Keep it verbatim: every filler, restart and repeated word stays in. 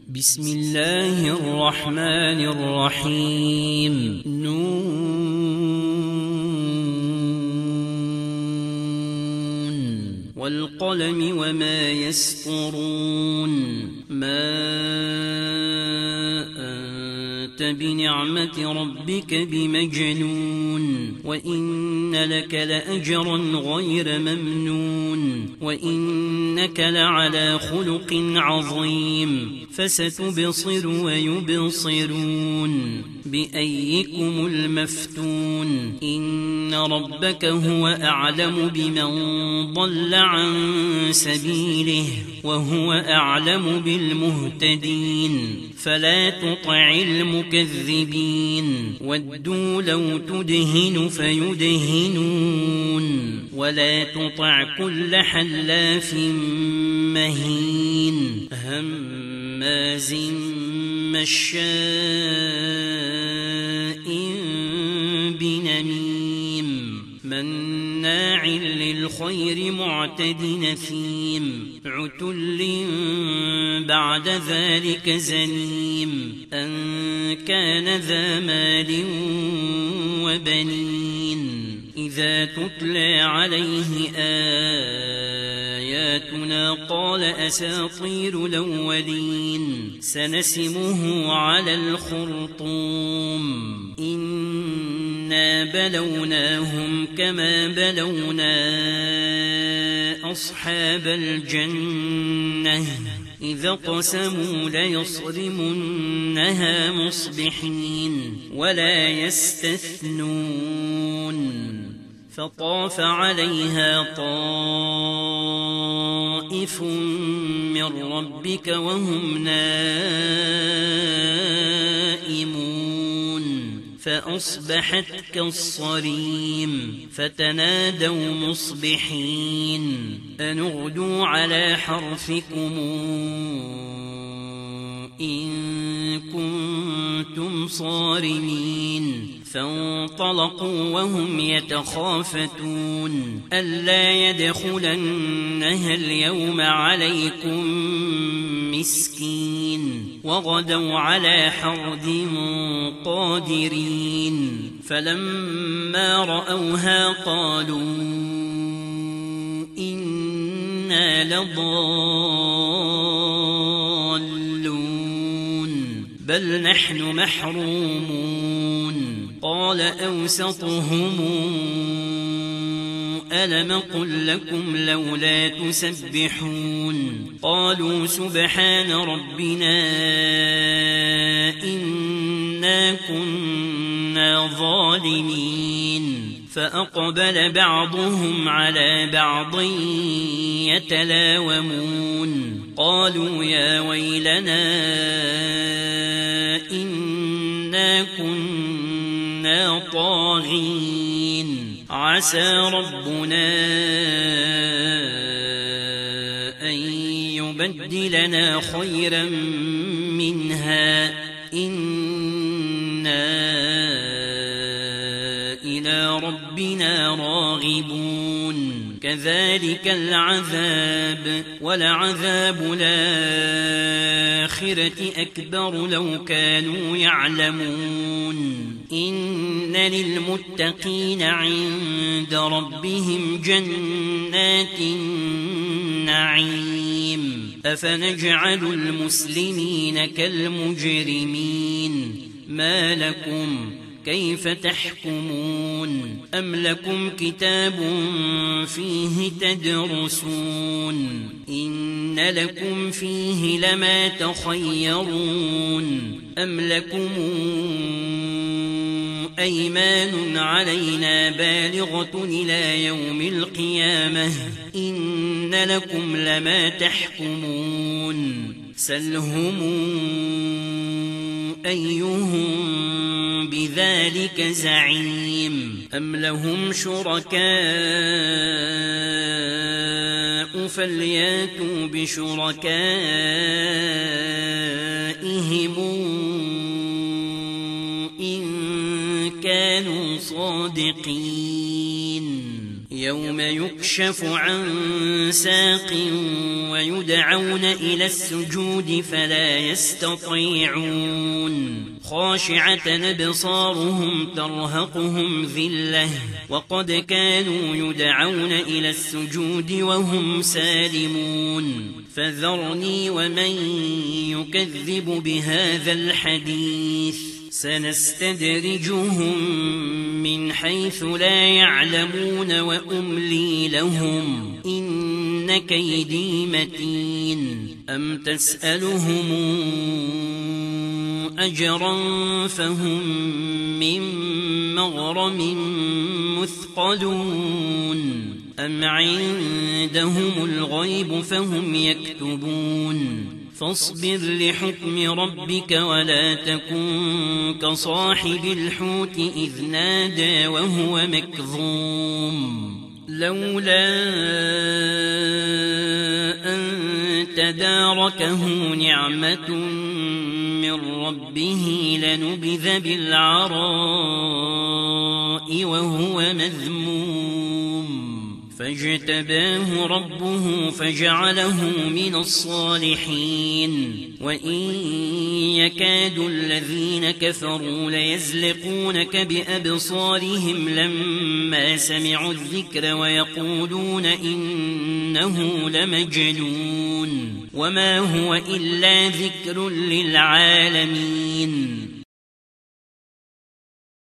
بسم الله الرحمن الرحيم. نون والقلم وما يسطرون. ما أنت بنعمة ربك بمجنون، وإن لك لأجرا غير ممنون، وإنك لعلى خلق عظيم. فستبصر ويبصرون بأيكم المفتون. إن ربك هو أعلم بمن ضل عن سبيله وهو أعلم بالمهتدين. فلا تطع المكذبين. ودوا لو تدهن فيدهنون. ولا تطع كل حلاف مهين هماز مشاء بنميم مناع للخير معتد نثيم عتل بعد ذلك زنيم أن كان ذا مال وبنين. إذا تتلى عليه آياتنا قال أساطير الأولين. سنسمه على الخرطوم. إنا بلوناهم كما بلونا أصحاب الجنة إذا قسموا ليصرمنها مصبحين ولا يستثنون. فطاف عليها طائف من ربك وهم نائمون فأصبحت كالصريم. فتنادوا مصبحين أن اغدوا على حرثكم إن كنتم صارمين. فانطلقوا وهم يتخافتون ألا يدخلنها اليوم عليكم مسكين. وغدوا على حرد قادرين. فلما رأوها قالوا إنا لضالون بل نحن محرومون. قال أوسطهم ألم قل لكم لولا تسبحون. قالوا سبحان ربنا إنا كنا ظالمين. فأقبل بعضهم على بعض يتلاومون قالوا يا ويلنا إنا كنا طاغين. عسى ربنا أن يبدلنا خيرا منها إنا إلى ربنا راغبون. كذلك العذاب ولعذاب الآخرة أكبر لو كانوا يعلمون. إن للمتقين عند ربهم جنات النعيم. أفنجعل المسلمين كالمجرمين ما لكم كيف تحكمون. أم لكم كتاب فيه تدرسون إن لكم فيه لما تخيرون. أم لكم أيمان علينا بالغة إلى يوم القيامة إن لكم لما تحكمون. سلهم أيهم بذلك زعيم. أم لهم شركاء فلياتوا بشركائهم إن كانوا صادقين. يوم يكشف عن ساق ويدعون إلى السجود فلا يستطيعون خاشعة أبصارهم ترهقهم ذلة وقد كانوا يدعون إلى السجود وهم سالمون فذرني ومن يكذب بهذا الحديث سنستدرجهم من حيث لا يعلمون وأملي لهم إن كيدي متين أم تسألهم أجرا فهم من مغرم مثقلون أم عندهم الغيب فهم يكتبون فاصبر لحكم ربك ولا تكن كصاحب الحوت إذ نادى وهو مكظوم لولا أن تداركه نعمة من ربه لنبذ بالعراء وهو مذموم فاجتباه ربه فجعله من الصالحين وإن يكاد الذين كفروا ليزلقونك بأبصارهم لما سمعوا الذكر ويقولون إنه لمجنون وما هو إلا ذكر للعالمين